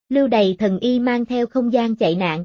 Lưu Đày thần y mang theo không gian chạy nạn.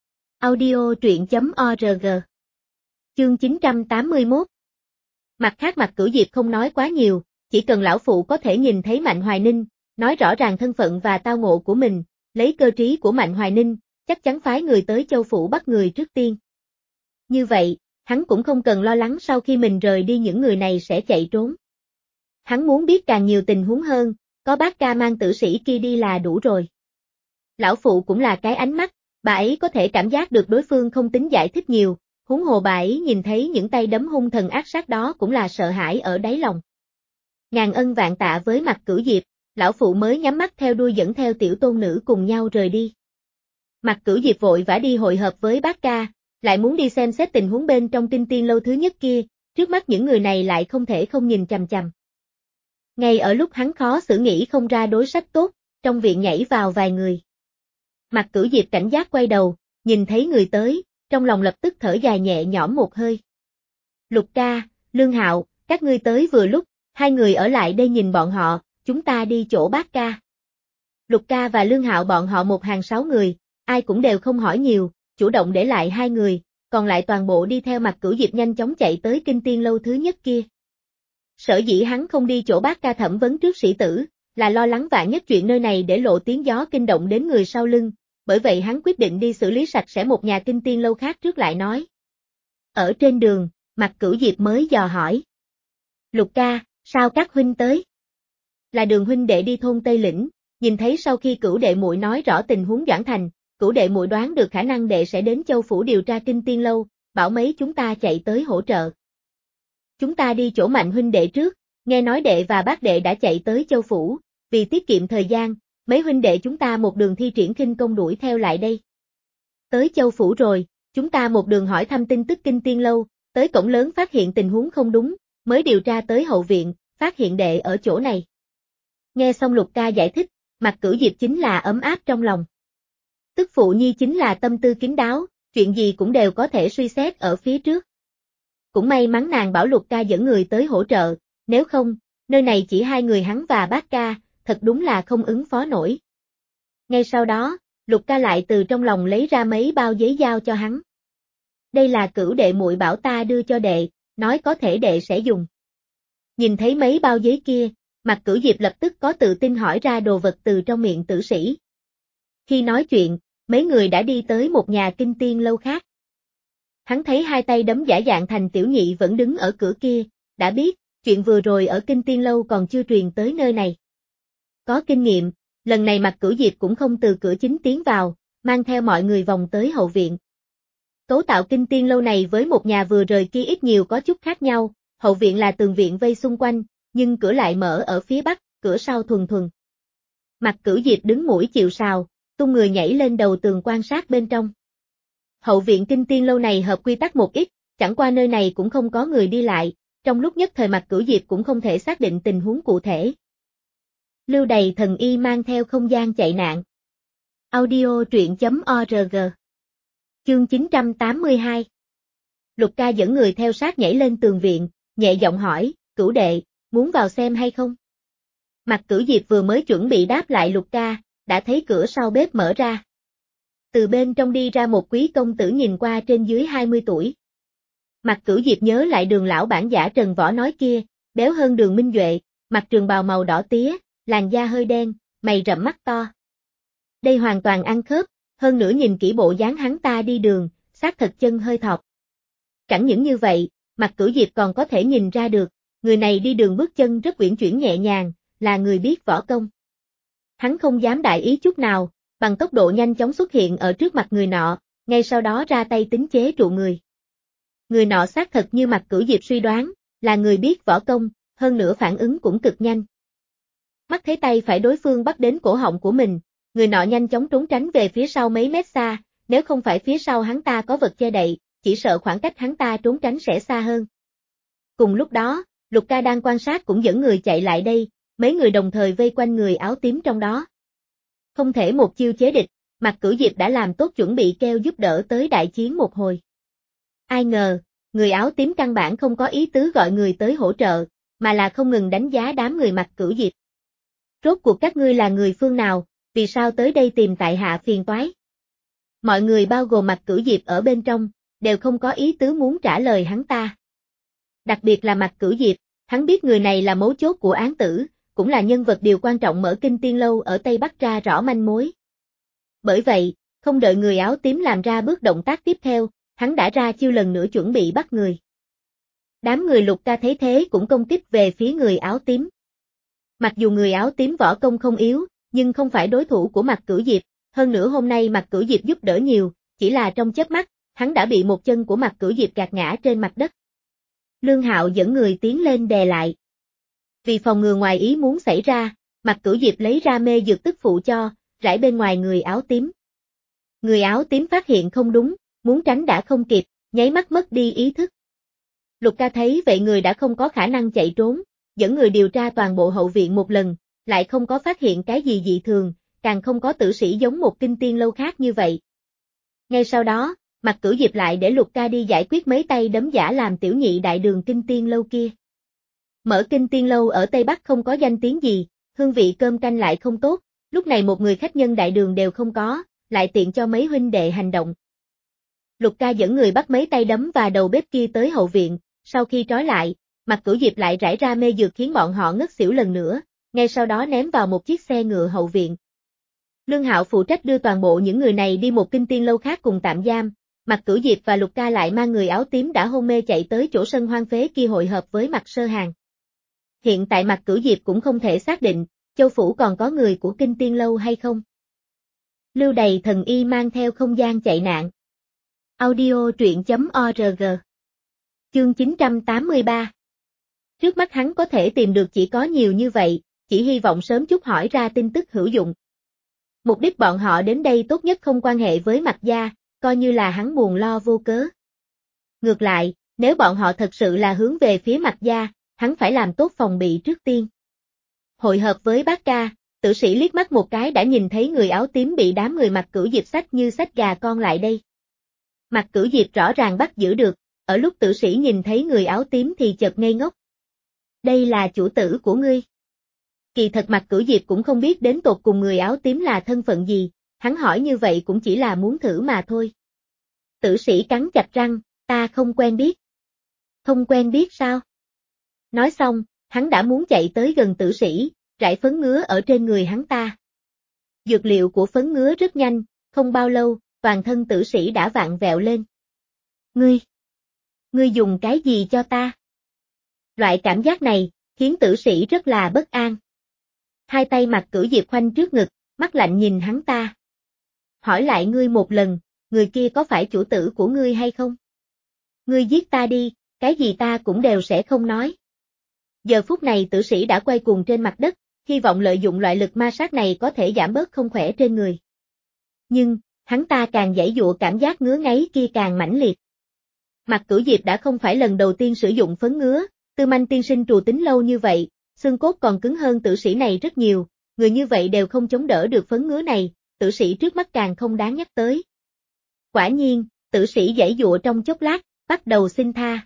Audio truyện.org. Chương 981. Mặt khác Mạc Cửu Diệp không nói quá nhiều, chỉ cần lão phụ có thể nhìn thấy Mạnh Hoài Ninh, nói rõ ràng thân phận và tao ngộ của mình, lấy cơ trí của Mạnh Hoài Ninh, chắc chắn phái người tới Châu Phủ bắt người trước tiên. Như vậy, hắn cũng không cần lo lắng sau khi mình rời đi những người này sẽ chạy trốn. Hắn muốn biết càng nhiều tình huống hơn, có bác ca mang tử sĩ kia đi là đủ rồi. Lão phụ cũng là cái ánh mắt, bà ấy có thể cảm giác được đối phương không tính giải thích nhiều, huống hồ bà ấy nhìn thấy những tay đấm hung thần ác sát đó cũng là sợ hãi ở đáy lòng. Ngàn ân vạn tạ với Mạc Cửu Diệp, lão phụ mới nhắm mắt theo đuôi dẫn theo tiểu tôn nữ cùng nhau rời đi. Mạc Cửu Diệp vội vã đi hội hợp với bác ca, lại muốn đi xem xét tình huống bên trong Kinh Tiên lâu thứ nhất kia, trước mắt những người này lại không thể không nhìn chằm chằm. Ngay ở lúc hắn khó xử nghĩ không ra đối sách tốt, trong viện nhảy vào vài người. Mạc Cửu Diệp cảnh giác quay đầu, nhìn thấy người tới, trong lòng lập tức thở dài nhẹ nhõm một hơi. Lục ca, Lương Hạo, các ngươi tới vừa lúc, hai người ở lại đây nhìn bọn họ, chúng ta đi chỗ bác ca. Lục ca và Lương Hạo bọn họ một hàng 6 người, ai cũng đều không hỏi nhiều, chủ động để lại 2 người, còn lại toàn bộ đi theo Mạc Cửu Diệp nhanh chóng chạy tới Kinh Tiên lâu thứ nhất kia. Sở dĩ hắn không đi chỗ bác ca thẩm vấn trước sĩ tử, là lo lắng vạn nhất chuyện nơi này để lộ tiếng gió kinh động đến người sau lưng, bởi vậy hắn quyết định đi xử lý sạch sẽ một nhà Kinh Tiên lâu khác trước lại nói. Ở trên đường, Mạc Cửu Diệp mới dò hỏi. Lục ca, sao các huynh tới? Là Đường huynh đệ đi thôn Tây Lĩnh, nhìn thấy sau khi Cửu đệ muội nói rõ tình huống Doãn Thành, Cửu đệ muội đoán được khả năng đệ sẽ đến Châu Phủ điều tra Kinh Tiên lâu, bảo mấy chúng ta chạy tới hỗ trợ. Chúng ta đi chỗ Mạnh huynh đệ trước, nghe nói đệ và bác đệ đã chạy tới Châu Phủ, vì tiết kiệm thời gian, mấy huynh đệ chúng ta một đường thi triển khinh công đuổi theo lại đây. Tới Châu Phủ rồi, chúng ta một đường hỏi thăm tin tức Kinh Tiên lâu, tới cổng lớn phát hiện tình huống không đúng, mới điều tra tới hậu viện, phát hiện đệ ở chỗ này. Nghe xong Lục ca giải thích, Mạc Cửu Diệp chính là ấm áp trong lòng. Tức phụ nhi chính là tâm tư kín đáo, chuyện gì cũng đều có thể suy xét ở phía trước. Cũng may mắn nàng bảo Lục ca dẫn người tới hỗ trợ, nếu không, nơi này chỉ 2 người hắn và bác ca, thật đúng là không ứng phó nổi. Ngay sau đó, Lục ca lại từ trong lòng lấy ra mấy bao giấy giao cho hắn. Đây là Cửu đệ muội bảo ta đưa cho đệ, nói có thể đệ sẽ dùng. Nhìn thấy mấy bao giấy kia, Mạc Cửu Diệp lập tức có tự tin hỏi ra đồ vật từ trong miệng tử sĩ. Khi nói chuyện, mấy người đã đi tới một nhà Kinh Tiên lâu khác. Hắn thấy 2 tay đấm giả dạng thành tiểu nhị vẫn đứng ở cửa kia, đã biết, chuyện vừa rồi ở Kinh Tiên lâu còn chưa truyền tới nơi này. Có kinh nghiệm, lần này Mạc Cửu Diệp cũng không từ cửa chính tiến vào, mang theo mọi người vòng tới hậu viện. Cấu tạo Kinh Tiên lâu này với một nhà vừa rời kia ít nhiều có chút khác nhau, hậu viện là tường viện vây xung quanh, nhưng cửa lại mở ở phía bắc, cửa sau thuần thuần. Mạc Cửu Diệp đứng mũi chịu sào, tung người nhảy lên đầu tường quan sát bên trong. Hậu viện Kinh Tiên lâu này hợp quy tắc một ít, chẳng qua nơi này cũng không có người đi lại, trong lúc nhất thời Mạc Cửu Diệp cũng không thể xác định tình huống cụ thể. Lưu Đày thần y mang theo không gian chạy nạn. Audio truyện.org. Chương 982. Lục ca dẫn người theo sát nhảy lên tường viện, nhẹ giọng hỏi, Cửu đệ, muốn vào xem hay không? Mạc Cửu Diệp vừa mới chuẩn bị đáp lại Lục ca, đã thấy cửa sau bếp mở ra. Từ bên trong đi ra một quý công tử nhìn qua trên dưới 20 tuổi. Mạc Cửu Diệp nhớ lại Đường lão bản giả Trần Võ nói kia, béo hơn Đường Minh Duệ, mặc trường bào màu đỏ tía, làn da hơi đen, mày rậm mắt to. Đây hoàn toàn ăn khớp, hơn nữa nhìn kỹ bộ dáng hắn ta đi đường, xác thật chân hơi thọt. Chẳng những như vậy, Mạc Cửu Diệp còn có thể nhìn ra được, người này đi đường bước chân rất uyển chuyển nhẹ nhàng, là người biết võ công. Hắn không dám đại ý chút nào, bằng tốc độ nhanh chóng xuất hiện ở trước mặt người nọ, ngay sau đó ra tay tính chế trụ người. Người nọ xác thật như Mạc Cửu Diệp suy đoán, là người biết võ công, hơn nữa phản ứng cũng cực nhanh. Mắt thấy tay phải đối phương bắt đến cổ họng của mình, người nọ nhanh chóng trốn tránh về phía sau mấy mét xa, nếu không phải phía sau hắn ta có vật che đậy, chỉ sợ khoảng cách hắn ta trốn tránh sẽ xa hơn. Cùng lúc đó, Lục ca đang quan sát cũng dẫn người chạy lại đây, mấy người đồng thời vây quanh người áo tím trong đó. Không thể một chiêu chế địch, Mạc Cửu Diệp đã làm tốt chuẩn bị kêu giúp đỡ tới đại chiến một hồi. Ai ngờ, người áo tím căn bản không có ý tứ gọi người tới hỗ trợ, mà là không ngừng đánh giá đám người Mạc Cửu Diệp. Rốt cuộc các ngươi là người phương nào, vì sao tới đây tìm tại hạ phiền toái? Mọi người bao gồm Mạc Cửu Diệp ở bên trong, đều không có ý tứ muốn trả lời hắn ta. Đặc biệt là Mạc Cửu Diệp, hắn biết người này là mấu chốt của án tử, cũng là nhân vật điều quan trọng mở Kinh Tiên Lâu ở Tây Bắc ra rõ manh mối. Bởi vậy, không đợi người áo tím làm ra bước động tác tiếp theo, hắn đã ra chiêu lần nữa chuẩn bị bắt người. Đám người Lục Ca thấy thế cũng công kích về phía người áo tím. Mặc dù người áo tím võ công không yếu, nhưng không phải đối thủ của Mạc Cửu Diệp, hơn nữa hôm nay Mạc Cửu Diệp giúp đỡ nhiều, chỉ là trong chớp mắt, hắn đã bị một chân của Mạc Cửu Diệp gạt ngã trên mặt đất. Lương Hạo dẫn người tiến lên đè lại. Vì phòng ngừa ngoài ý muốn xảy ra, Mạc Cửu Diệp lấy ra mê dược tức phụ cho, rải bên ngoài người áo tím. Người áo tím phát hiện không đúng, muốn tránh đã không kịp, nháy mắt mất đi ý thức. Lục Ca thấy vậy người đã không có khả năng chạy trốn, dẫn người điều tra toàn bộ hậu viện một lần, lại không có phát hiện cái gì dị thường, càng không có tử sĩ giống một Kinh Tiên Lâu khác như vậy. Ngay sau đó, Mạc Cửu Diệp lại để Lục Ca đi giải quyết mấy tay đấm giả làm tiểu nhị đại đường Kinh Tiên Lâu kia. Mở Kinh Tiên Lâu ở Tây Bắc không có danh tiếng gì, hương vị cơm canh lại không tốt, lúc này một người khách nhân đại đường đều không có, lại tiện cho mấy huynh đệ hành động. Lục Ca dẫn người bắt mấy tay đấm và đầu bếp kia tới hậu viện, sau khi trói lại, Mạc Cửu Diệp lại rải ra mê dược khiến bọn họ ngất xỉu lần nữa, ngay sau đó ném vào một chiếc xe ngựa hậu viện. Lương Hạo phụ trách đưa toàn bộ những người này đi một Kinh Tiên Lâu khác cùng tạm giam, Mạc Cửu Diệp và Lục Ca lại mang người áo tím đã hôn mê chạy tới chỗ sân hoang phế kia hội hợp với Mạc Sơ Hàn. Hiện tại Mạc Cửu Diệp cũng không thể xác định, Châu Phủ còn có người của Kinh Tiên Lâu hay không. Lưu Đầy Thần Y mang theo không gian chạy nạn. Audio truyện.org. Chương 983. Trước mắt hắn có thể tìm được chỉ có nhiều như vậy, chỉ hy vọng sớm chút hỏi ra tin tức hữu dụng. Mục đích bọn họ đến đây tốt nhất không quan hệ với Mạc gia, coi như là hắn buồn lo vô cớ. Ngược lại, nếu bọn họ thật sự là hướng về phía Mạc gia, hắn phải làm tốt phòng bị trước tiên. Hội hợp với Bác Ca, tử sĩ liếc mắt một cái đã nhìn thấy người áo tím bị đám người Mạc Cửu Diệp xách như xách gà con lại đây. Mạc Cửu Diệp rõ ràng bắt giữ được, ở lúc tử sĩ nhìn thấy người áo tím thì chợt ngây ngốc. Đây là chủ tử của ngươi. Kỳ thật Mạc Cửu Diệp cũng không biết đến tột cùng người áo tím là thân phận gì, hắn hỏi như vậy cũng chỉ là muốn thử mà thôi. Tử sĩ cắn chặt răng, ta không quen biết. Không quen biết sao? Nói xong, hắn đã muốn chạy tới gần tử sĩ, rải phấn ngứa ở trên người hắn ta. Dược liệu của phấn ngứa rất nhanh, không bao lâu, toàn thân tử sĩ đã vặn vẹo lên. Ngươi dùng cái gì cho ta? Loại cảm giác này, khiến tử sĩ rất là bất an. Hai tay Mạc Cửu Diệp khoanh trước ngực, mắt lạnh nhìn hắn ta. Hỏi lại ngươi một lần, người kia có phải chủ tử của ngươi hay không? Ngươi giết ta đi, cái gì ta cũng đều sẽ không nói. Giờ phút này tử sĩ đã quay cuồng trên mặt đất, hy vọng lợi dụng loại lực ma sát này có thể giảm bớt không khỏe trên người. Nhưng, hắn ta càng giãy giụa cảm giác ngứa ngáy kia càng mãnh liệt. Mạc Cửu Diệp đã không phải lần đầu tiên sử dụng phấn ngứa, Tư Manh tiên sinh trù tính lâu như vậy, xương cốt còn cứng hơn tử sĩ này rất nhiều, người như vậy đều không chống đỡ được phấn ngứa này, tử sĩ trước mắt càng không đáng nhắc tới. Quả nhiên, tử sĩ giãy giụa trong chốc lát, bắt đầu xin tha.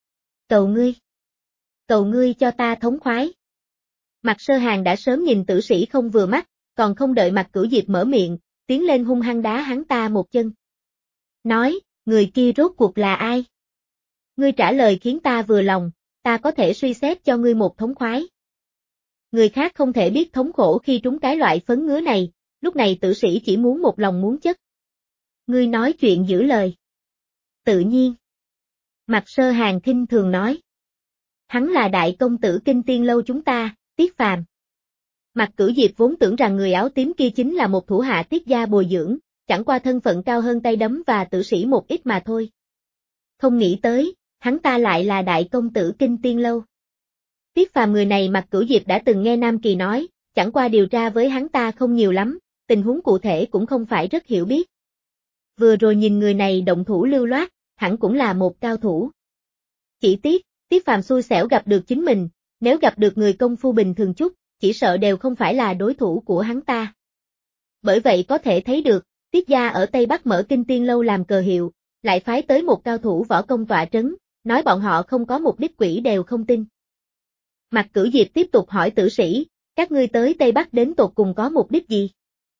Cầu ngươi cho ta thống khoái. Mạc Sơ Hàn đã sớm nhìn tử sĩ không vừa mắt, còn không đợi Mạc Cửu Diệp mở miệng, tiến lên hung hăng đá hắn ta một chân. Nói, người kia rốt cuộc là ai? Ngươi trả lời khiến ta vừa lòng, ta có thể suy xét cho ngươi một thống khoái. Người khác không thể biết thống khổ khi trúng cái loại phấn ngứa này, lúc này tử sĩ chỉ muốn một lòng muốn chất. Ngươi nói chuyện giữ lời. Tự nhiên. Mạc Sơ Hàn khinh thường nói. Hắn là đại công tử Kinh Tiên Lâu chúng ta, Tiết Phàm. Mạc Cửu Diệp vốn tưởng rằng người áo tím kia chính là một thủ hạ Tiết gia bồi dưỡng, chẳng qua thân phận cao hơn tay đấm và tử sĩ một ít mà thôi. Không nghĩ tới, hắn ta lại là đại công tử Kinh Tiên Lâu. Tiết Phàm người này Mạc Cửu Diệp đã từng nghe Nam Kỳ nói, chẳng qua điều tra với hắn ta không nhiều lắm, tình huống cụ thể cũng không phải rất hiểu biết. Vừa rồi nhìn người này động thủ lưu loát, hẳn cũng là một cao thủ. Chỉ tiếc, Tiết Phàm xui xẻo gặp được chính mình, nếu gặp được người công phu bình thường chút, chỉ sợ đều không phải là đối thủ của hắn ta. Bởi vậy có thể thấy được, Tiết gia ở Tây Bắc mở Kinh Tiên Lâu làm cờ hiệu, lại phái tới một cao thủ võ công tọa trấn, nói bọn họ không có mục đích quỷ đều không tin. Mạc Cửu Diệp tiếp tục hỏi tử sĩ, các ngươi tới Tây Bắc đến tột cùng có mục đích gì?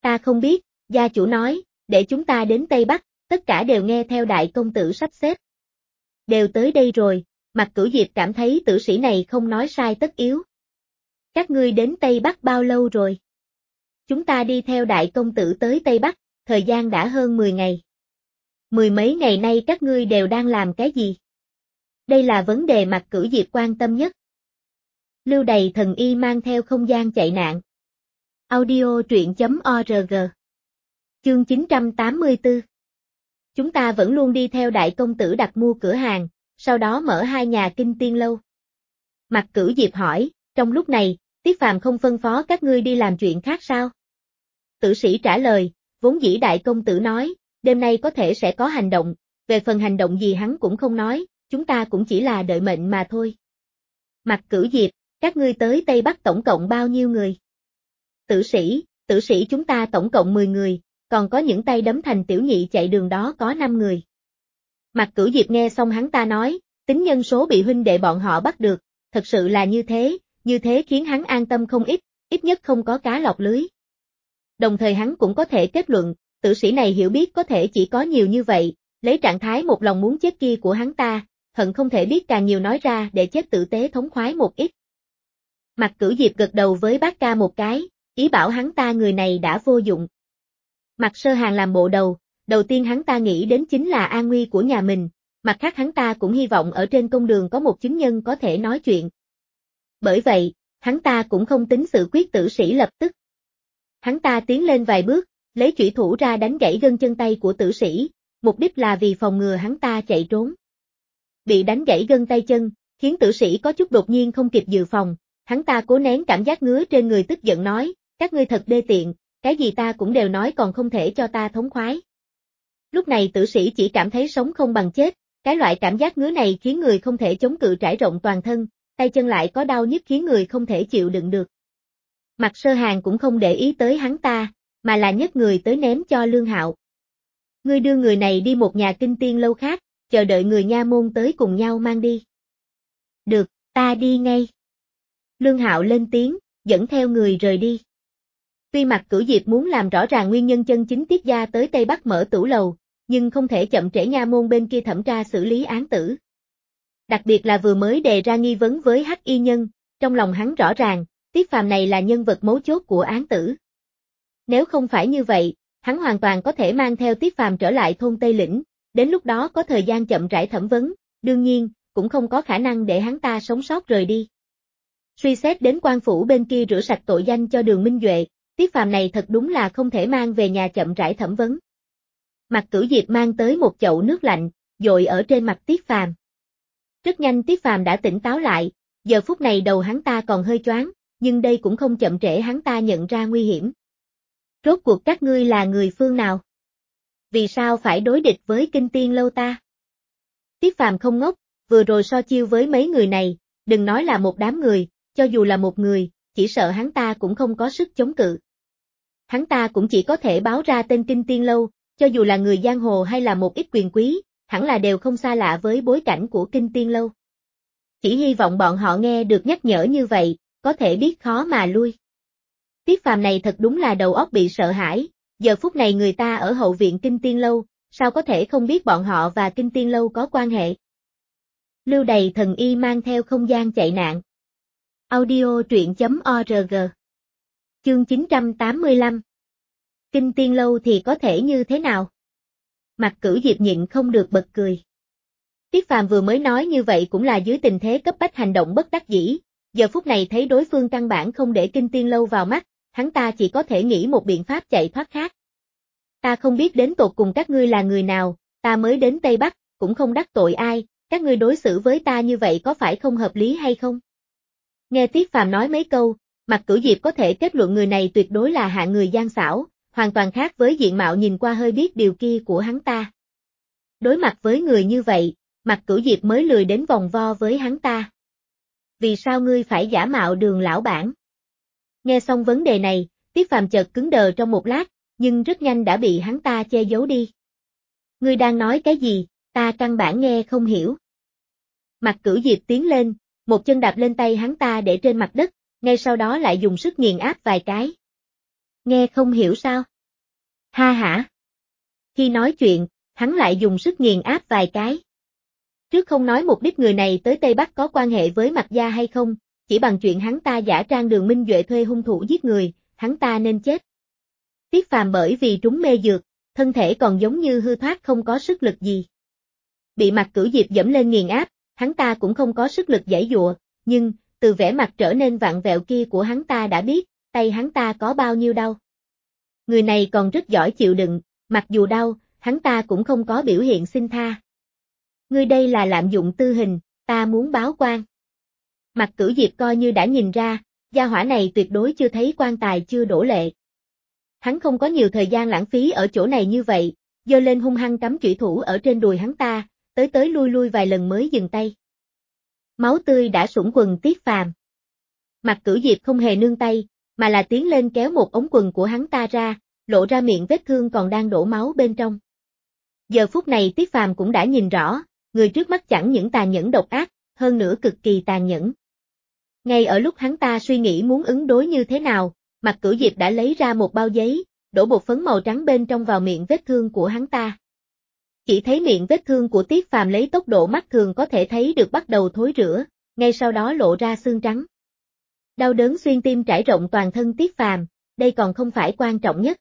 Ta không biết, gia chủ nói, để chúng ta đến Tây Bắc, tất cả đều nghe theo đại công tử sắp xếp. Đều tới đây rồi, Mạc Cửu Diệp cảm thấy tử sĩ này không nói sai tất yếu. Các ngươi đến Tây Bắc bao lâu rồi? Chúng ta đi theo đại công tử tới Tây Bắc, thời gian đã hơn 10 ngày. 10 mấy ngày nay các ngươi đều đang làm cái gì? Đây là vấn đề Mạc Cửu Diệp quan tâm nhất. Lưu Đầy Thần Y mang theo không gian chạy nạn. Audio truyện.org. Chương 984. Chúng ta vẫn luôn đi theo đại công tử đặt mua cửa hàng, sau đó mở 2 nhà kinh tiên lâu. Mạc Cửu Diệp hỏi, trong lúc này, Tiết Phàm không phân phó các ngươi đi làm chuyện khác sao? Tử sĩ trả lời, vốn dĩ đại công tử nói, đêm nay có thể sẽ có hành động, về phần hành động gì hắn cũng không nói, chúng ta cũng chỉ là đợi mệnh mà thôi. Mạc Cửu Diệp, các ngươi tới Tây Bắc tổng cộng bao nhiêu người? Tử sĩ chúng ta tổng cộng 10 người, còn có những tay đấm thành tiểu nhị chạy đường đó có 5 người. Mạc Cửu Diệp nghe xong hắn ta nói, tính nhân số bị huynh đệ bọn họ bắt được, thật sự là như thế khiến hắn an tâm không ít nhất không có cá lọt lưới. Đồng thời hắn cũng có thể kết luận, tử sĩ này hiểu biết có thể chỉ có nhiều như vậy, lấy trạng thái một lòng muốn chết kia của hắn ta, hận không thể biết càng nhiều nói ra để chết tử tế thống khoái một ít. Mạc Cửu Diệp gật đầu với bác ca một cái, ý bảo hắn ta người này đã vô dụng. Mạc Sơ Hàng làm bộ đầu tiên hắn ta nghĩ đến chính là an nguy của nhà mình, mặt khác hắn ta cũng hy vọng ở trên công đường có một chứng nhân có thể nói chuyện. Bởi vậy, hắn ta cũng không tính sự quyết tử sĩ lập tức. Hắn ta tiến lên vài bước, lấy chủy thủ ra đánh gãy gân chân tay của tử sĩ, mục đích là vì phòng ngừa hắn ta chạy trốn. Bị đánh gãy gân tay chân, khiến tử sĩ có chút đột nhiên không kịp dự phòng, hắn ta cố nén cảm giác ngứa trên người tức giận nói, các ngươi thật đê tiện, cái gì ta cũng đều nói còn không thể cho ta thống khoái. Lúc này tử sĩ chỉ cảm thấy sống không bằng chết, cái loại cảm giác ngứa này khiến người không thể chống cự trải rộng toàn thân, tay chân lại có đau nhức khiến người không thể chịu đựng được. Mạc Sơ Hàng cũng không để ý tới hắn ta, mà là nhấc người tới ném cho Lương Hạo. Ngươi đưa người này đi một nhà kinh tiên lâu khác, chờ đợi người nha môn tới cùng nhau mang đi. Được, ta đi ngay. Lương Hạo lên tiếng, dẫn theo người rời đi. Tuy Mạc Cửu Diệp muốn làm rõ ràng nguyên nhân chân chính Tiết gia tới Tây Bắc mở tửu lầu, nhưng không thể chậm trễ nha môn bên kia thẩm tra xử lý án tử. Đặc biệt là vừa mới đề ra nghi vấn với Hắc Y Nhân, trong lòng hắn rõ ràng, Tiết Phàm này là nhân vật mấu chốt của án tử. Nếu không phải như vậy, hắn hoàn toàn có thể mang theo Tiết Phàm trở lại thôn Tây Lĩnh, đến lúc đó có thời gian chậm rãi thẩm vấn, đương nhiên, cũng không có khả năng để hắn ta sống sót rời đi. Suy xét đến quan phủ bên kia rửa sạch tội danh cho Đường Minh Duệ, Tiết Phàm này thật đúng là không thể mang về nhà chậm rãi thẩm vấn. Mạc Cửu Diệp mang tới một chậu nước lạnh, dội ở trên mặt Tiết Phàm. Rất nhanh Tiết Phàm đã tỉnh táo lại, giờ phút này đầu hắn ta còn hơi choáng, nhưng đây cũng không chậm trễ hắn ta nhận ra nguy hiểm. Rốt cuộc các ngươi là người phương nào? Vì sao phải đối địch với Kinh Tiên lâu ta? Tiết Phàm không ngốc, vừa rồi so chiêu với mấy người này, đừng nói là một đám người, cho dù là một người, chỉ sợ hắn ta cũng không có sức chống cự. Hắn ta cũng chỉ có thể báo ra tên Kinh Tiên lâu, cho dù là người giang hồ hay là một ít quyền quý, hẳn là đều không xa lạ với bối cảnh của Kinh Tiên lâu. Chỉ hy vọng bọn họ nghe được nhắc nhở như vậy, có thể biết khó mà lui. Tiết Phàm này thật đúng là đầu óc bị sợ hãi, giờ phút này người ta ở hậu viện Kinh Tiên lâu, sao có thể không biết bọn họ và Kinh Tiên lâu có quan hệ. Lưu Đầy Thần Y mang theo không gian chạy nạn. Audio truyện.org. Chương 985. Kinh Tiên lâu thì có thể như thế nào? Mạc Cửu Diệp nhịn không được bật cười. Tiết Phàm vừa mới nói như vậy cũng là dưới tình thế cấp bách hành động bất đắc dĩ, giờ phút này thấy đối phương căn bản không để Kinh Tiên lâu vào mắt, hắn ta chỉ có thể nghĩ một biện pháp chạy thoát khác. Ta không biết đến tột cùng các ngươi là người nào, ta mới đến Tây Bắc, cũng không đắc tội ai, các ngươi đối xử với ta như vậy có phải không hợp lý hay không? Nghe Tiết Phàm nói mấy câu, Mạc Cửu Diệp có thể kết luận người này tuyệt đối là hạng người gian xảo, hoàn toàn khác với diện mạo nhìn qua hơi biết điều kia của hắn ta. Đối mặt với người như vậy, Mạc Cửu Diệp mới lười đến vòng vo với hắn ta. Vì sao ngươi phải giả mạo Đường lão bản? Nghe xong vấn đề này, Tiết Phàm chợt cứng đờ trong một lát, nhưng rất nhanh đã bị hắn ta che giấu đi. Ngươi đang nói cái gì, ta căn bản nghe không hiểu. Mạc Cửu Diệp tiến lên, một chân đạp lên tay hắn ta để trên mặt đất, ngay sau đó lại dùng sức nghiền áp vài cái. Nghe không hiểu sao? Ha hả. Khi nói chuyện, hắn lại dùng sức nghiền áp vài cái. Trước không nói mục đích người này tới Tây Bắc có quan hệ với Mạc gia hay không, chỉ bằng chuyện hắn ta giả trang Đường Minh Duệ thuê hung thủ giết người, hắn ta nên chết. Tiết Phàm bởi vì trúng mê dược, thân thể còn giống như hư thoát không có sức lực gì. Bị Mạc Cửu Diệp dẫm lên nghiền áp, hắn ta cũng không có sức lực giãy giụa, nhưng, từ vẻ mặt trở nên vặn vẹo kia của hắn ta đã biết, tay hắn ta có bao nhiêu đau. Người này còn rất giỏi chịu đựng, mặc dù đau, hắn ta cũng không có biểu hiện xin tha. Ngươi đây là lạm dụng tư hình, ta muốn báo quan. Mạc Cửu Diệp coi như đã nhìn ra, gia hỏa này tuyệt đối chưa thấy quan tài chưa đổ lệ. Hắn không có nhiều thời gian lãng phí ở chỗ này như vậy, giơ lên hung hăng cắm chủy thủ ở trên đùi hắn ta, tới lui vài lần mới dừng tay. Máu tươi đã sũng quần Tiết Phàm. Mạc Cửu Diệp không hề nương tay, mà là tiến lên kéo một ống quần của hắn ta ra, lộ ra miệng vết thương còn đang đổ máu bên trong. Giờ phút này Tiết Phàm cũng đã nhìn rõ, người trước mắt chẳng những tàn nhẫn độc ác, hơn nữa cực kỳ tàn nhẫn. Ngay ở lúc hắn ta suy nghĩ muốn ứng đối như thế nào, Mạc Cửu Diệp đã lấy ra một bao giấy, đổ bột phấn màu trắng bên trong vào miệng vết thương của hắn ta. Chỉ thấy miệng vết thương của Tiết Phàm lấy tốc độ mắt thường có thể thấy được bắt đầu thối rữa, ngay sau đó lộ ra xương trắng. Đau đớn xuyên tim trải rộng toàn thân Tiết Phàm, đây còn không phải quan trọng nhất.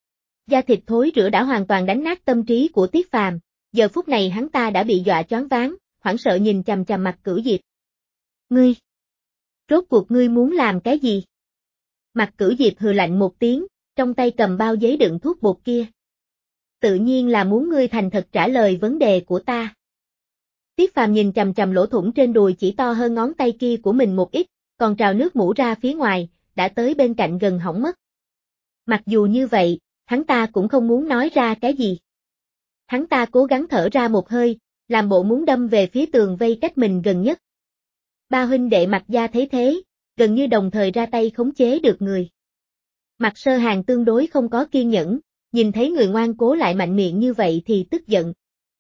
Da thịt thối rữa đã hoàn toàn đánh nát tâm trí của Tiết Phàm, giờ phút này hắn ta đã bị dọa choáng váng, hoảng sợ nhìn chằm chằm Mạc Cửu Diệp. Ngươi! Rốt cuộc ngươi muốn làm cái gì? Mạc Cửu Diệp hừ lạnh một tiếng, trong tay cầm bao giấy đựng thuốc bột kia. Tự nhiên là muốn ngươi thành thật trả lời vấn đề của ta. Tiết Phàm nhìn chằm chằm lỗ thủng trên đùi chỉ to hơn ngón tay kia của mình một ít, còn trào nước mũ ra phía ngoài, đã tới bên cạnh gần hỏng mất. Mặc dù như vậy, hắn ta cũng không muốn nói ra cái gì. Hắn ta cố gắng thở ra một hơi, làm bộ muốn đâm về phía tường vây cách mình gần nhất. Ba huynh đệ Mạc gia thấy thế, gần như đồng thời ra tay khống chế được người. Mạc Sơ Hàn tương đối không có kiên nhẫn, nhìn thấy người ngoan cố lại mạnh miệng như vậy thì tức giận.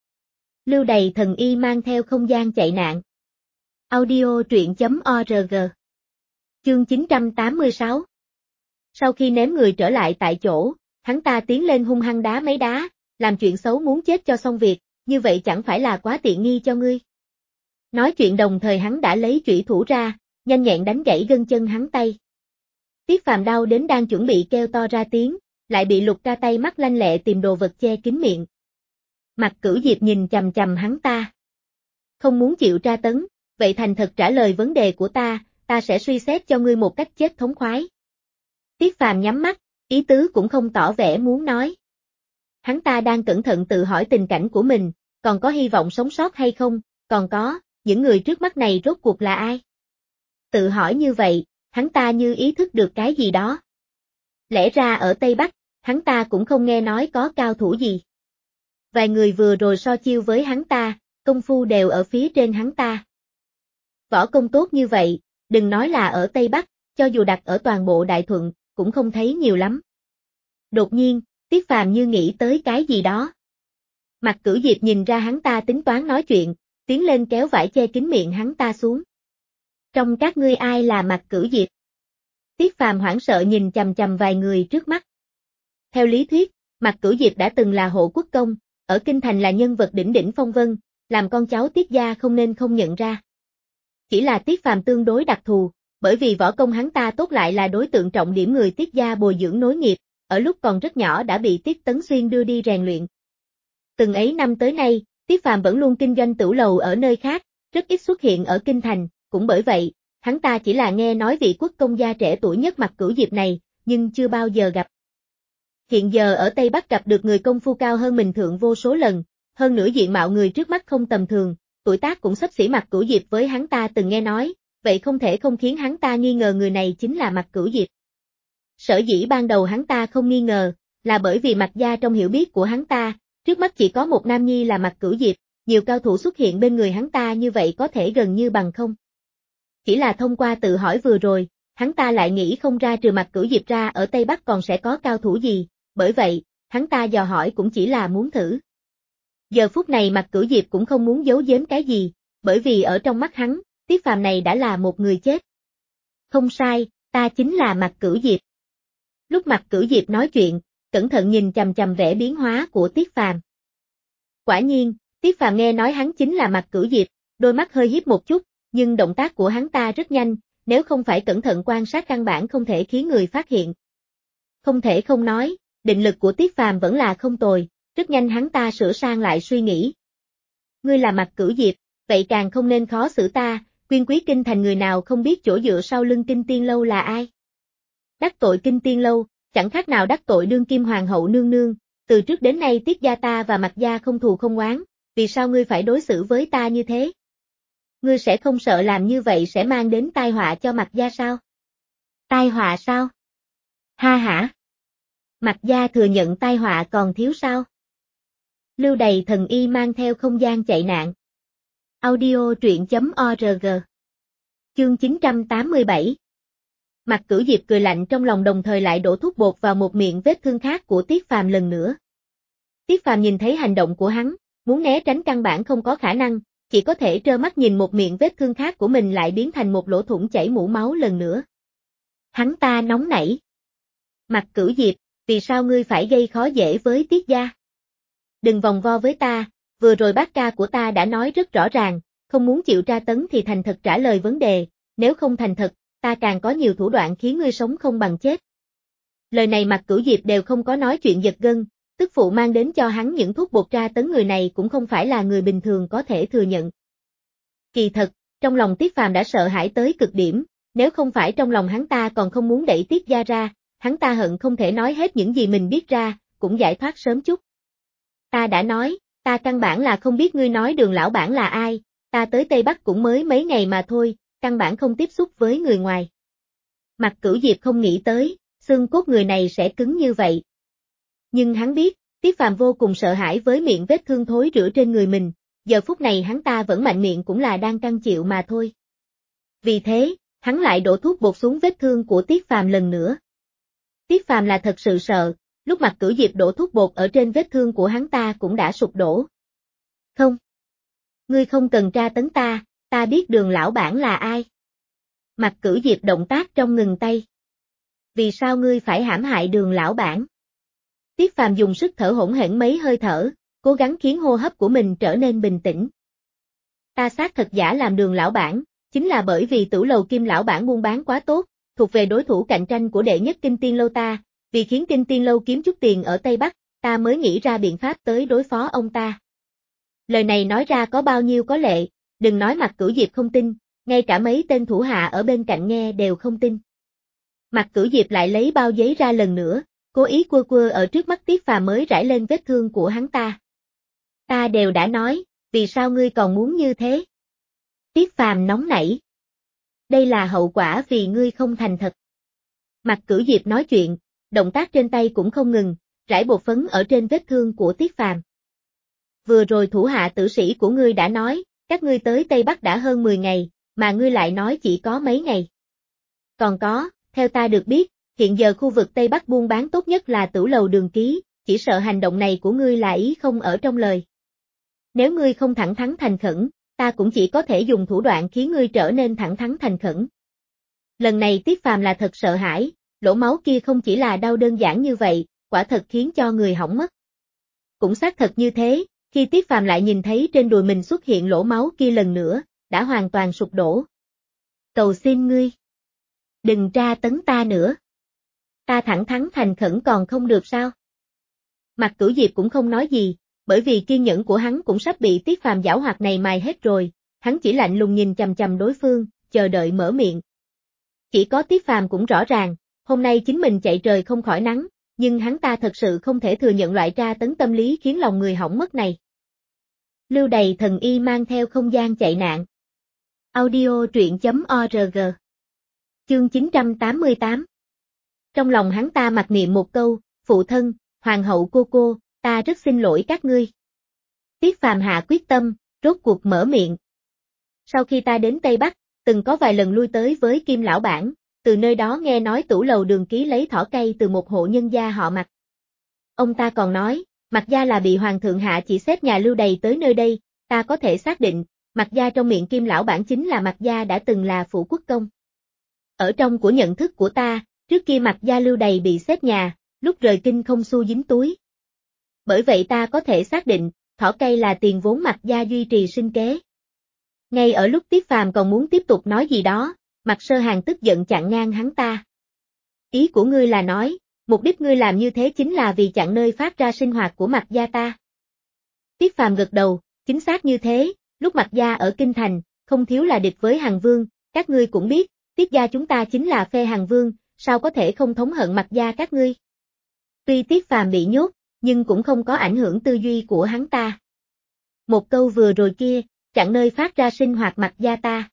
Lưu Đày thần y mang theo không gian chạy nạn. Audio truyện.org. Chương 986. Sau khi ném người trở lại tại chỗ, hắn ta tiến lên hung hăng đá mấy đá, làm chuyện xấu muốn chết cho xong việc, như vậy chẳng phải là quá tiện nghi cho ngươi. Nói chuyện đồng thời hắn đã lấy chủy thủ ra, nhanh nhẹn đánh gãy gân chân hắn tay. Tiết Phàm đau đến đang chuẩn bị kêu to ra tiếng, lại bị Lục Ca tay mắt lanh lẹ tìm đồ vật che kín miệng. Mạc Cửu Diệp nhìn chằm chằm hắn ta. Không muốn chịu tra tấn, vậy thành thật trả lời vấn đề của ta sẽ suy xét cho ngươi một cách chết thống khoái. Tiết Phàm nhắm mắt, ý tứ cũng không tỏ vẻ muốn nói. Hắn ta đang cẩn thận tự hỏi tình cảnh của mình, còn có hy vọng sống sót hay không, còn có, những người trước mắt này rốt cuộc là ai? Tự hỏi như vậy, hắn ta như ý thức được cái gì đó. Lẽ ra ở Tây Bắc, hắn ta cũng không nghe nói có cao thủ gì. Vài người vừa rồi so chiêu với hắn ta, công phu đều ở phía trên hắn ta. Võ công tốt như vậy, đừng nói là ở Tây Bắc, cho dù đặt ở toàn bộ Đại Thuận, cũng không thấy nhiều lắm. Đột nhiên, Tiết Phàm như nghĩ tới cái gì đó. Mạc Cửu Diệp nhìn ra hắn ta tính toán nói chuyện, tiến lên kéo vải che kín miệng hắn ta xuống. Trong các ngươi ai là Mạc Cửu Diệp? Tiết Phàm hoảng sợ nhìn chằm chằm vài người trước mắt. Theo lý thuyết, Mạc Cửu Diệp đã từng là hộ quốc công, ở kinh thành là nhân vật đỉnh đỉnh phong vân, làm con cháu Tiết gia không nên không nhận ra. Chỉ là Tiết Phàm tương đối đặc thù, bởi vì võ công hắn ta tốt lại là đối tượng trọng điểm người Tiết gia bồi dưỡng nối nghiệp, ở lúc còn rất nhỏ đã bị Tiết Tấn Xuyên đưa đi rèn luyện. Từng ấy năm tới nay, Tiết Phàm vẫn luôn kinh doanh tửu lầu ở nơi khác, rất ít xuất hiện ở kinh thành, cũng bởi vậy, hắn ta chỉ là nghe nói vị quốc công gia trẻ tuổi nhất Mạc Cửu Diệp này, nhưng chưa bao giờ gặp. Hiện giờ ở Tây Bắc gặp được người công phu cao hơn mình thượng vô số lần, hơn nữa diện mạo người trước mắt không tầm thường, tuổi tác cũng xấp xỉ Mạc Cửu Diệp với hắn ta từng nghe nói, vậy không thể không khiến hắn ta nghi ngờ người này chính là Mạc Cửu Diệp. Sở dĩ ban đầu hắn ta không nghi ngờ, là bởi vì Mạc gia trong hiểu biết của hắn ta, trước mắt chỉ có một nam nhi là Mạc Cửu Diệp, nhiều cao thủ xuất hiện bên người hắn ta như vậy có thể gần như bằng không. Chỉ là thông qua tự hỏi vừa rồi, hắn ta lại nghĩ không ra trừ Mạc Cửu Diệp ra ở Tây Bắc còn sẽ có cao thủ gì, bởi vậy, hắn ta dò hỏi cũng chỉ là muốn thử. Giờ phút này Mạc Cửu Diệp cũng không muốn giấu giếm cái gì, bởi vì ở trong mắt hắn, Tiết Phàm này đã là một người chết. Không sai, ta chính là Mạc Cửu Diệp. Lúc Mạc Cửu Diệp nói chuyện, cẩn thận nhìn chằm chằm vẻ biến hóa của Tiết Phàm. Quả nhiên, Tiết Phàm nghe nói hắn chính là Mạc Cửu Diệp, đôi mắt hơi híp một chút, nhưng động tác của hắn ta rất nhanh, nếu không phải cẩn thận quan sát căn bản không thể khiến người phát hiện. Không thể không nói, định lực của Tiết Phàm vẫn là không tồi, rất nhanh hắn ta sửa sang lại suy nghĩ. Ngươi là Mạc Cửu Diệp, vậy càng không nên khó xử ta, Quyên Quý Kinh Thành người nào không biết chỗ dựa sau lưng Kinh Tiên Lâu là ai? Đắc tội Kinh Tiên Lâu, chẳng khác nào đắc tội đương kim hoàng hậu nương nương, từ trước đến nay Tiết gia ta và Mạc gia không thù không oán, vì sao ngươi phải đối xử với ta như thế? Ngươi sẽ không sợ làm như vậy sẽ mang đến tai họa cho Mạc gia sao? Tai họa sao? Ha hả? Mạc gia thừa nhận tai họa còn thiếu sao? Lưu Đầy Thần Y mang theo không gian chạy nạn. Audio truyện.org. Chương 987. Mạc Cửu Diệp cười lạnh trong lòng đồng thời lại đổ thuốc bột vào một miệng vết thương khác của Tiết Phàm lần nữa. Tiết Phàm nhìn thấy hành động của hắn, muốn né tránh căn bản không có khả năng, chỉ có thể trơ mắt nhìn một miệng vết thương khác của mình lại biến thành một lỗ thủng chảy mũ máu lần nữa. Hắn ta nóng nảy. Mạc Cửu Diệp, vì sao ngươi phải gây khó dễ với Tiết gia? Đừng vòng vo với ta, vừa rồi bác ca của ta đã nói rất rõ ràng, không muốn chịu tra tấn thì thành thật trả lời vấn đề, nếu không thành thật, ta càng có nhiều thủ đoạn khiến ngươi sống không bằng chết. Lời này Mạc Cửu Diệp đều không có nói chuyện giật gân, tức phụ mang đến cho hắn những thuốc bột tra tấn người này cũng không phải là người bình thường có thể thừa nhận. Kỳ thật, trong lòng Tiết Phàm đã sợ hãi tới cực điểm, nếu không phải trong lòng hắn ta còn không muốn đẩy Tiết gia ra, hắn ta hận không thể nói hết những gì mình biết ra, cũng giải thoát sớm chút. Ta đã nói, ta căn bản là không biết ngươi nói Đường lão bản là ai, ta tới Tây Bắc cũng mới mấy ngày mà thôi, căn bản không tiếp xúc với người ngoài. Mạc Cửu Diệp không nghĩ tới, xương cốt người này sẽ cứng như vậy. Nhưng hắn biết, Tiết Phàm vô cùng sợ hãi với miệng vết thương thối rữa trên người mình, giờ phút này hắn ta vẫn mạnh miệng cũng là đang căng chịu mà thôi. Vì thế, hắn lại đổ thuốc bột xuống vết thương của Tiết Phàm lần nữa. Tiết Phàm là thật sự sợ, lúc Mạc Cửu Diệp đổ thuốc bột ở trên vết thương của hắn ta cũng đã sụp đổ. Không. Ngươi không cần tra tấn ta, ta biết Đường lão bản là ai. Mạc Cửu Diệp động tác trong ngừng tay. Vì sao ngươi phải hãm hại Đường lão bản? Tiết Phàm dùng sức thở hổn hển mấy hơi thở, cố gắng khiến hô hấp của mình trở nên bình tĩnh. Ta xác thật giả làm Đường lão bản, chính là bởi vì Tử Lầu Kim lão bản buôn bán quá tốt, thuộc về đối thủ cạnh tranh của đệ nhất Kinh Tiên Lâu ta, vì khiến Kinh Tiên Lâu kiếm chút tiền ở Tây Bắc, ta mới nghĩ ra biện pháp tới đối phó ông ta. Lời này nói ra có bao nhiêu có lệ, đừng nói Mạc Cửu Diệp không tin, ngay cả mấy tên thủ hạ ở bên cạnh nghe đều không tin. Mạc Cửu Diệp lại lấy bao giấy ra lần nữa, cố ý quơ quơ ở trước mắt Tiết Phàm mới rải lên vết thương của hắn ta. Ta đều đã nói, vì sao ngươi còn muốn như thế? Tiết Phàm nóng nảy. Đây là hậu quả vì ngươi không thành thật. Mạc Cửu Diệp nói chuyện, động tác trên tay cũng không ngừng, rải bột phấn ở trên vết thương của Tiết Phàm. Vừa rồi thủ hạ tử sĩ của ngươi đã nói, các ngươi tới Tây Bắc đã hơn 10 ngày, mà ngươi lại nói chỉ có mấy ngày. Còn có, theo ta được biết, hiện giờ khu vực Tây Bắc buôn bán tốt nhất là Tử Lầu Đường Ký, chỉ sợ hành động này của ngươi là ý không ở trong lời. Nếu ngươi không thẳng thắn thành khẩn, ta cũng chỉ có thể dùng thủ đoạn khiến ngươi trở nên thẳng thắn thành khẩn. Lần này Tiết Phàm là thật sợ hãi, lỗ máu kia không chỉ là đau đơn giản như vậy, quả thật khiến cho người hỏng mất. Cũng xác thật như thế, khi Tiết Phàm lại nhìn thấy trên đùi mình xuất hiện lỗ máu kia lần nữa, đã hoàn toàn sụp đổ. Cầu xin ngươi, đừng tra tấn ta nữa. Ta thẳng thắn thành khẩn còn không được sao? Mạc Cửu Diệp cũng không nói gì, bởi vì kiên nhẫn của hắn cũng sắp bị Tiết Phàm giảo hoạt này mài hết rồi, hắn chỉ lạnh lùng nhìn chằm chằm đối phương, chờ đợi mở miệng. Chỉ có Tiết Phàm cũng rõ ràng, hôm nay chính mình chạy trời không khỏi nắng, nhưng hắn ta thật sự không thể thừa nhận loại tra tấn tâm lý khiến lòng người hỏng mất này. Lưu Đầy Thần Y mang theo không gian chạy nạn. Audio truyện.org. Chương 988. Trong lòng hắn ta mặc niệm một câu, phụ thân, hoàng hậu cô, ta rất xin lỗi các ngươi. Tiết Phàm hạ quyết tâm, rốt cuộc mở miệng. Sau khi ta đến Tây Bắc, từng có vài lần lui tới với Kim lão bản, từ nơi đó nghe nói Tử Lầu Đường Ký lấy thỏ cây từ một hộ nhân gia họ Mạc. Ông ta còn nói, Mạc gia là bị hoàng thượng hạ chỉ xếp nhà Lưu Đầy tới nơi đây, ta có thể xác định, Mạc gia trong miệng Kim lão bản chính là Mạc gia đã từng là phủ quốc công. Ở trong của nhận thức của ta, trước kia Mạc gia Lưu Đầy bị xếp nhà, lúc rời kinh không xu dính túi. Bởi vậy ta có thể xác định, thỏ cây là tiền vốn Mạc gia duy trì sinh kế. Ngay ở lúc Tiết Phàm còn muốn tiếp tục nói gì đó, Mạc Sơ Hàn tức giận chặn ngang hắn ta. Ý của ngươi là nói, mục đích ngươi làm như thế chính là vì chặn nơi phát ra sinh hoạt của Mạc gia ta. Tiết Phàm gật đầu, chính xác như thế, lúc Mạc gia ở Kinh Thành, không thiếu là địch với Hàn Vương, các ngươi cũng biết, Tiết gia chúng ta chính là phe Hàn Vương, sao có thể không thống hận Mạc gia các ngươi. Tuy Tiết Phàm bị nhốt, nhưng cũng không có ảnh hưởng tư duy của hắn ta. Một câu vừa rồi kia, chặn nơi phát ra sinh hoạt Mạc gia ta.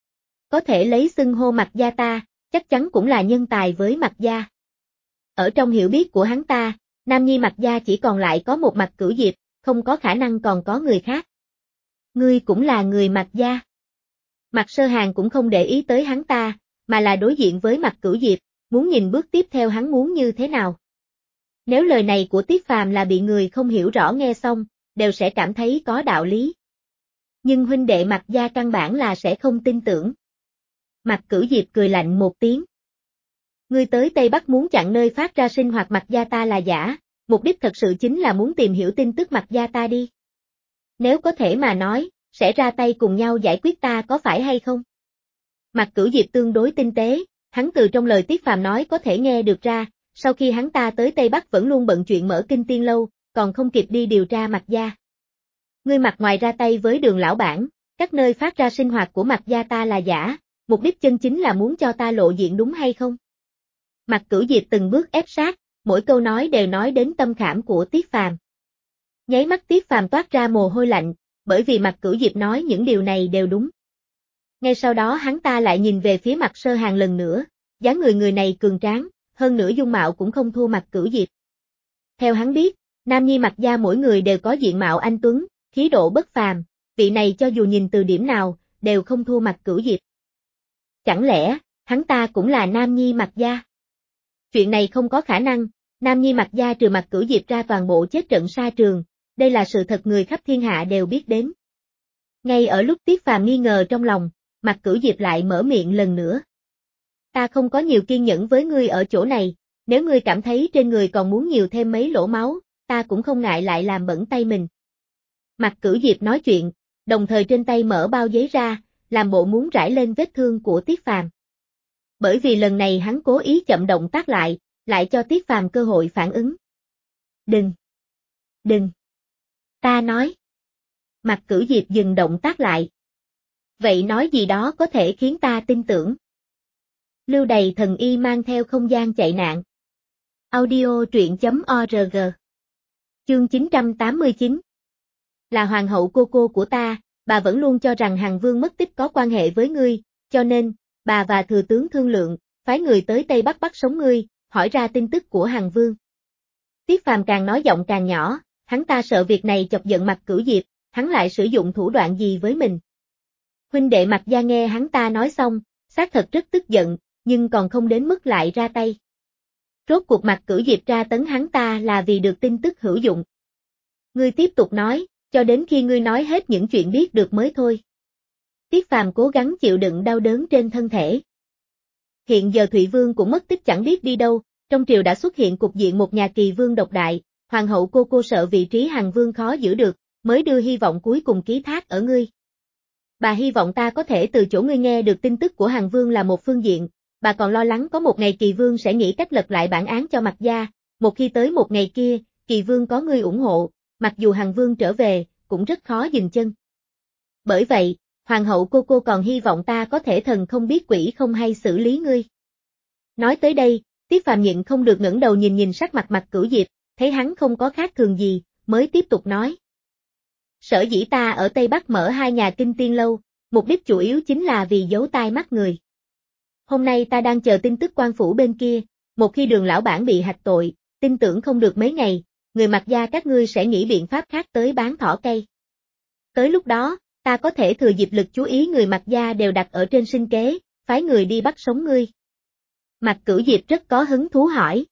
Có thể lấy xưng hô Mạc gia ta, chắc chắn cũng là nhân tài với Mạc gia. Ở trong hiểu biết của hắn ta, Nam Nhi Mạc gia chỉ còn lại có một Mạc Cửu Diệp, không có khả năng còn có người khác. Ngươi cũng là người Mạc gia. Mạc Sơ Hàn cũng không để ý tới hắn ta, mà là đối diện với Mạc Cửu Diệp, muốn nhìn bước tiếp theo hắn muốn như thế nào. Nếu lời này của Tiết Phàm là bị người không hiểu rõ nghe xong, đều sẽ cảm thấy có đạo lý. Nhưng huynh đệ Mạc gia căn bản là sẽ không tin tưởng. Mạc Cửu Diệp cười lạnh một tiếng. Ngươi tới Tây Bắc muốn chặn nơi phát ra sinh hoạt Mạc gia ta là giả, mục đích thật sự chính là muốn tìm hiểu tin tức Mạc gia ta đi. Nếu có thể mà nói, sẽ ra tay cùng nhau giải quyết ta có phải hay không? Mạc Cửu Diệp tương đối tinh tế, hắn từ trong lời Tiết Phàm nói có thể nghe được ra, sau khi hắn ta tới Tây Bắc vẫn luôn bận chuyện mở Kinh Tiên Lâu, còn không kịp đi điều tra Mạc gia. Ngươi mặt ngoài ra tay với Đường lão bản, các nơi phát ra sinh hoạt của Mạc gia ta là giả, mục đích chân chính là muốn cho ta lộ diện đúng hay không? Mạc Cửu Diệp từng bước ép sát, mỗi câu nói đều nói đến tâm khảm của Tiết Phàm. Nháy mắt Tiết Phàm toát ra mồ hôi lạnh, bởi vì Mạc Cửu Diệp nói những điều này đều đúng. Ngay sau đó hắn ta lại nhìn về phía Mạc Sơ Hàn lần nữa, dáng người này cường tráng, hơn nữa dung mạo cũng không thua Mạc Cửu Diệp. Theo hắn biết, Nam Nhi Mạc gia mỗi người đều có diện mạo anh tuấn, khí độ bất phàm, vị này cho dù nhìn từ điểm nào, đều không thua Mạc Cửu Diệp. Chẳng lẽ, hắn ta cũng là Nam Nhi Mạc gia? Chuyện này không có khả năng, Nam Nhi Mạc gia trừ Mạc Cửu Diệp ra toàn bộ chết trận sa trường, đây là sự thật người khắp thiên hạ đều biết đến. Ngay ở lúc Tiết Phàm nghi ngờ trong lòng, Mạc Cửu Diệp lại mở miệng lần nữa. Ta không có nhiều kiên nhẫn với ngươi ở chỗ này, nếu ngươi cảm thấy trên người còn muốn nhiều thêm mấy lỗ máu, ta cũng không ngại lại làm bẩn tay mình. Mạc Cửu Diệp nói chuyện, đồng thời trên tay mở bao giấy ra, làm bộ muốn rải lên vết thương của Tiết Phàm. Bởi vì lần này hắn cố ý chậm động tác lại cho Tiết Phàm cơ hội phản ứng. Đừng. Ta nói. Mạc Cửu Diệp dừng động tác lại. Vậy nói gì đó có thể khiến ta tin tưởng. Lưu Đầy Thần Y mang theo không gian chạy nạn. Audio truyện.org. Chương 989. Là hoàng hậu cô của ta, bà vẫn luôn cho rằng Hàn Vương mất tích có quan hệ với ngươi, cho nên, bà và thừa tướng thương lượng, phái người tới Tây Bắc bắt sống ngươi, hỏi ra tin tức của Hàn Vương. Tiết Phàm càng nói giọng càng nhỏ, hắn ta sợ việc này chọc giận Mạc Cửu Diệp, hắn lại sử dụng thủ đoạn gì với mình. Huynh đệ Mạc gia nghe hắn ta nói xong, xác thật rất tức giận, nhưng còn không đến mức lại ra tay. Rốt cuộc Mạc Cửu Diệp tra tấn hắn ta là vì được tin tức hữu dụng. Ngươi tiếp tục nói, cho đến khi ngươi nói hết những chuyện biết được mới thôi. Tiết Phàm cố gắng chịu đựng đau đớn trên thân thể. Hiện giờ Thụy Vương cũng mất tích chẳng biết đi đâu, trong triều đã xuất hiện cục diện một nhà Kỳ Vương độc đại, hoàng hậu cô sợ vị trí Hàn Vương khó giữ được, mới đưa hy vọng cuối cùng ký thác ở ngươi. Bà hy vọng ta có thể từ chỗ ngươi nghe được tin tức của Hàn Vương là một phương diện, bà còn lo lắng có một ngày Kỳ Vương sẽ nghĩ cách lật lại bản án cho Mạc gia, một khi tới một ngày kia, Kỳ Vương có ngươi ủng hộ, mặc dù Hàn Vương trở về, cũng rất khó dừng chân. Bởi vậy, hoàng hậu cô còn hy vọng ta có thể thần không biết quỷ không hay xử lý ngươi. Nói tới đây, Tiết Phàm nhịn không được ngẩng đầu nhìn sắc mặt Mạc Cửu Diệp, thấy hắn không có khác thường gì, mới tiếp tục nói. Sở dĩ ta ở Tây Bắc mở 2 nhà Kinh Tiên Lâu, mục đích chủ yếu chính là vì giấu tai mắt người. Hôm nay ta đang chờ tin tức quan phủ bên kia, một khi Đường lão bản bị hạch tội, tin tưởng không được mấy ngày, người Mạc gia các ngươi sẽ nghĩ biện pháp khác tới bán thỏ cây. Tới lúc đó, ta có thể thừa dịp lực chú ý người Mạc gia đều đặt ở trên sinh kế, phái người đi bắt sống ngươi. Mạc Cửu Diệp rất có hứng thú hỏi,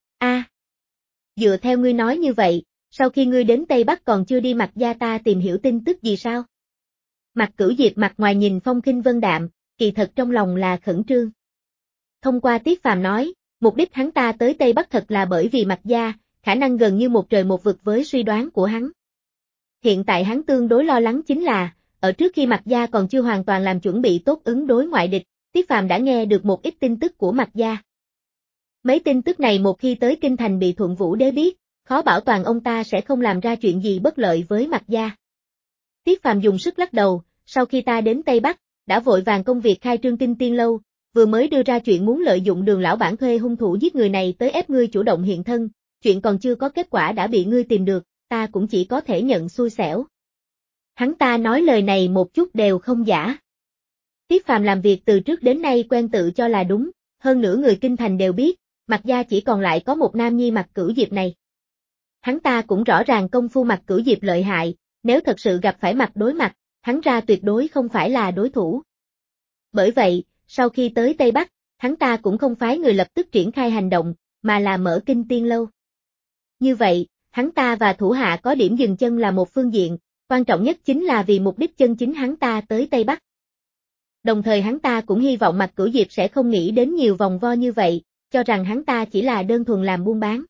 dựa theo ngươi nói như vậy, sau khi ngươi đến Tây Bắc còn chưa đi Mạc gia ta tìm hiểu tin tức gì sao? Mạc Cửu Diệp mặt ngoài nhìn phong khinh vân đạm, kỳ thật trong lòng là khẩn trương. Thông qua Tiết Phàm nói, Mục đích hắn ta tới Tây Bắc thật là bởi vì Mạc Gia, khả năng gần như một trời một vực với suy đoán của hắn. Hiện tại hắn tương đối lo lắng chính là, ở trước khi Mạc Gia còn chưa hoàn toàn làm chuẩn bị tốt ứng đối ngoại địch, Tiết Phàm đã nghe được một ít tin tức của Mạc Gia. Mấy tin tức này một khi tới Kinh Thành bị Thuận Vũ Đế biết, khó bảo toàn ông ta sẽ không làm ra chuyện gì bất lợi với Mạc Gia. Tiết Phàm dùng sức lắc đầu, sau khi ta đến Tây Bắc, đã vội vàng công việc khai trương Kinh Tiên Lâu, vừa mới đưa ra chuyện muốn lợi dụng Đường lão bản thuê hung thủ giết người này tới ép ngươi chủ động hiện thân, chuyện còn chưa có kết quả đã bị ngươi tìm được, ta cũng chỉ có thể nhận xui xẻo. Hắn ta nói lời này một chút đều không giả. Tiết Phàm làm việc từ trước đến nay quen tự cho là đúng, hơn nữa người Kinh Thành đều biết, Mạc Gia chỉ còn lại có một nam nhi Mạc Cửu Diệp này. Hắn ta cũng rõ ràng công phu Mạc Cửu Diệp lợi hại, nếu thật sự gặp phải mặt đối mặt, hắn ra tuyệt đối không phải là đối thủ. Bởi vậy, sau khi tới Tây Bắc, hắn ta cũng không phái người lập tức triển khai hành động, mà là mở Kinh Tiên Lâu. Như vậy, hắn ta và thủ hạ có điểm dừng chân là một phương diện, quan trọng nhất chính là vì mục đích chân chính hắn ta tới Tây Bắc. Đồng thời hắn ta cũng hy vọng Mạc Cửu Diệp sẽ không nghĩ đến nhiều vòng vo như vậy, cho rằng hắn ta chỉ là đơn thuần làm buôn bán.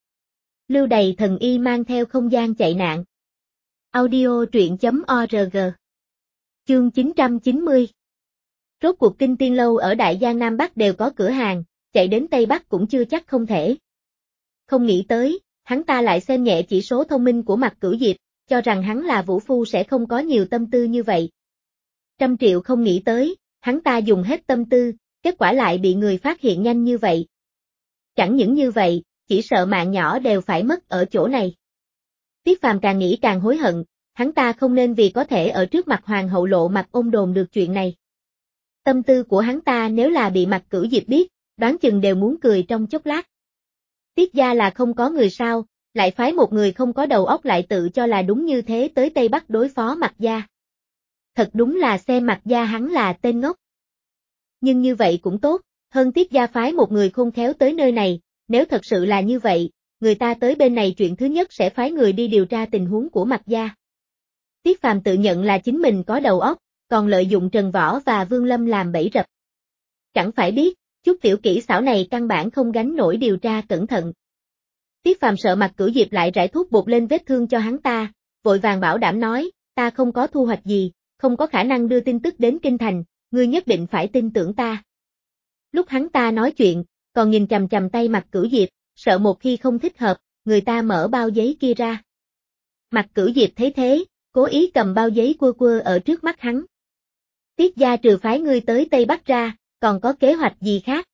Lưu Đày thần y mang theo không gian chạy nạn. Audio truyện.org. Chương 990. Rốt cuộc Kinh Tiên Lâu ở Đại Giang Nam Bắc đều có cửa hàng, chạy đến Tây Bắc cũng chưa chắc không thể. Không nghĩ tới, hắn ta lại xem nhẹ chỉ số thông minh của Mạc Cửu Diệp, cho rằng hắn là vũ phu sẽ không có nhiều tâm tư như vậy. 100 triệu không nghĩ tới, hắn ta dùng hết tâm tư, kết quả lại bị người phát hiện nhanh như vậy. Chẳng những như vậy, chỉ sợ mạng nhỏ đều phải mất ở chỗ này. Tiết Phàm càng nghĩ càng hối hận, hắn ta không nên vì có thể ở trước mặt hoàng hậu lộ mặt ôn đồn được chuyện này. Tâm tư của hắn ta nếu là bị Mạc Cửu Diệp biết, đoán chừng đều muốn cười trong chốc lát. Tiết gia là không có người sao, lại phái một người không có đầu óc lại tự cho là đúng như thế tới Tây Bắc đối phó Mạc Gia. Thật đúng là xem Mạc Gia hắn là tên ngốc. Nhưng như vậy cũng tốt, hơn Tiết gia phái một người khôn khéo tới nơi này, nếu thật sự là như vậy, người ta tới bên này chuyện thứ nhất sẽ phái người đi điều tra tình huống của Mạc Gia. Tiết Phàm tự nhận là chính mình có đầu óc, còn lợi dụng Trần Võ và Vương Lâm làm bẫy rập. Chẳng phải biết, chút tiểu kỹ xảo này căn bản không gánh nổi điều tra cẩn thận. Tiết Phàm sợ Mạc Cửu Diệp lại rải thuốc bột lên vết thương cho hắn ta, vội vàng bảo đảm nói, ta không có thu hoạch gì, không có khả năng đưa tin tức đến Kinh Thành, ngươi nhất định phải tin tưởng ta. Lúc hắn ta nói chuyện, còn nhìn chằm chằm tay Mạc Cửu Diệp, sợ một khi không thích hợp, người ta mở bao giấy kia ra. Mạc Cửu Diệp thấy thế, cố ý cầm bao giấy quơ quơ ở trước mắt hắn. Tiết gia trừ phái ngươi tới Tây Bắc ra, còn có kế hoạch gì khác?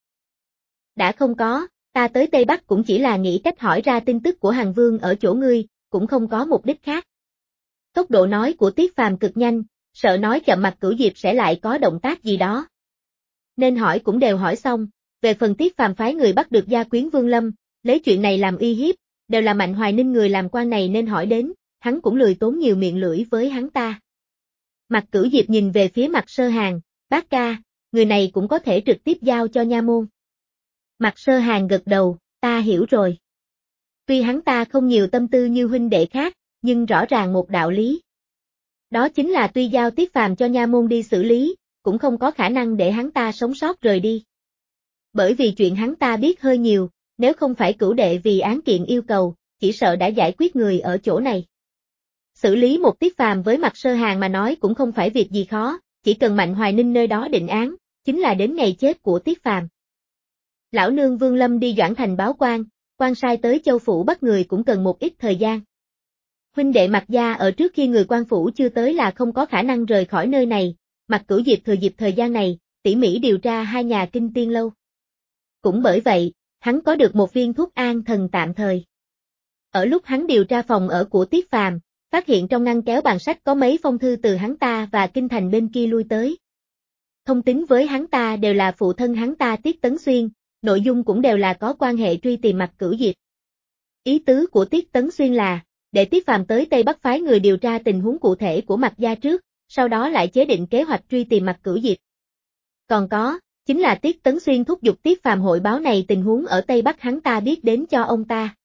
Đã không có, ta tới Tây Bắc cũng chỉ là nghĩ cách hỏi ra tin tức của Hàn Vương ở chỗ ngươi, cũng không có mục đích khác. Tốc độ nói của Tiết Phàm cực nhanh, sợ nói chậm Mạc Cửu Diệp sẽ lại có động tác gì đó. Nên hỏi cũng đều hỏi xong, về phần Tiết Phàm phái người bắt được gia quyến Vương Lâm, lấy chuyện này làm uy hiếp, đều là Mạnh Hoài Ninh người làm quan này nên hỏi đến, hắn cũng lười tốn nhiều miệng lưỡi với hắn ta. Mạc Cửu Diệp nhìn về phía Mạc Sơ Hàn, bác ca, người này cũng có thể trực tiếp giao cho nha môn. Mạc Sơ Hàn gật đầu, ta hiểu rồi. Tuy hắn ta không nhiều tâm tư như huynh đệ khác, nhưng rõ ràng một đạo lý. Đó chính là tuy giao Tiết Phàm cho nha môn đi xử lý, cũng không có khả năng để hắn ta sống sót rời đi. Bởi vì chuyện hắn ta biết hơi nhiều, nếu không phải Cửu đệ vì án kiện yêu cầu, chỉ sợ đã giải quyết người ở chỗ này. Xử lý một Tiết Phàm với Mạc Sơ Hàn mà nói cũng không phải việc gì khó, chỉ cần Mạnh Hoài Ninh nơi đó định án, chính là đến ngày chết của Tiết Phàm. Lão nương Vương Lâm đi Doãn Thành báo quan sai tới Châu Phủ bắt người cũng cần một ít thời gian. Huynh đệ Mạc gia ở trước khi người quan phủ chưa tới là không có khả năng rời khỏi nơi này, Mạc Cửu Diệp thừa dịp thời gian này, tỉ mỉ điều tra hai nhà Kinh Tiên Lâu. Cũng bởi vậy, hắn có được một viên thuốc an thần tạm thời. Ở lúc hắn điều tra phòng ở của Tiết Phàm, phát hiện trong ngăn kéo bàn sách có mấy phong thư từ hắn ta và Kinh Thành bên kia lui tới. Thông tín với hắn ta đều là phụ thân hắn ta Tiết Tấn Xuyên, nội dung cũng đều là có quan hệ truy tìm Mạc Cửu Diệp. Ý tứ của Tiết Tấn Xuyên là, để Tiết Phàm tới Tây Bắc phái người điều tra tình huống cụ thể của Mạc gia trước, sau đó lại chế định kế hoạch truy tìm Mạc Cửu Diệp. Còn có, chính là Tiết Tấn Xuyên thúc giục Tiết Phàm hội báo này tình huống ở Tây Bắc hắn ta biết đến cho ông ta.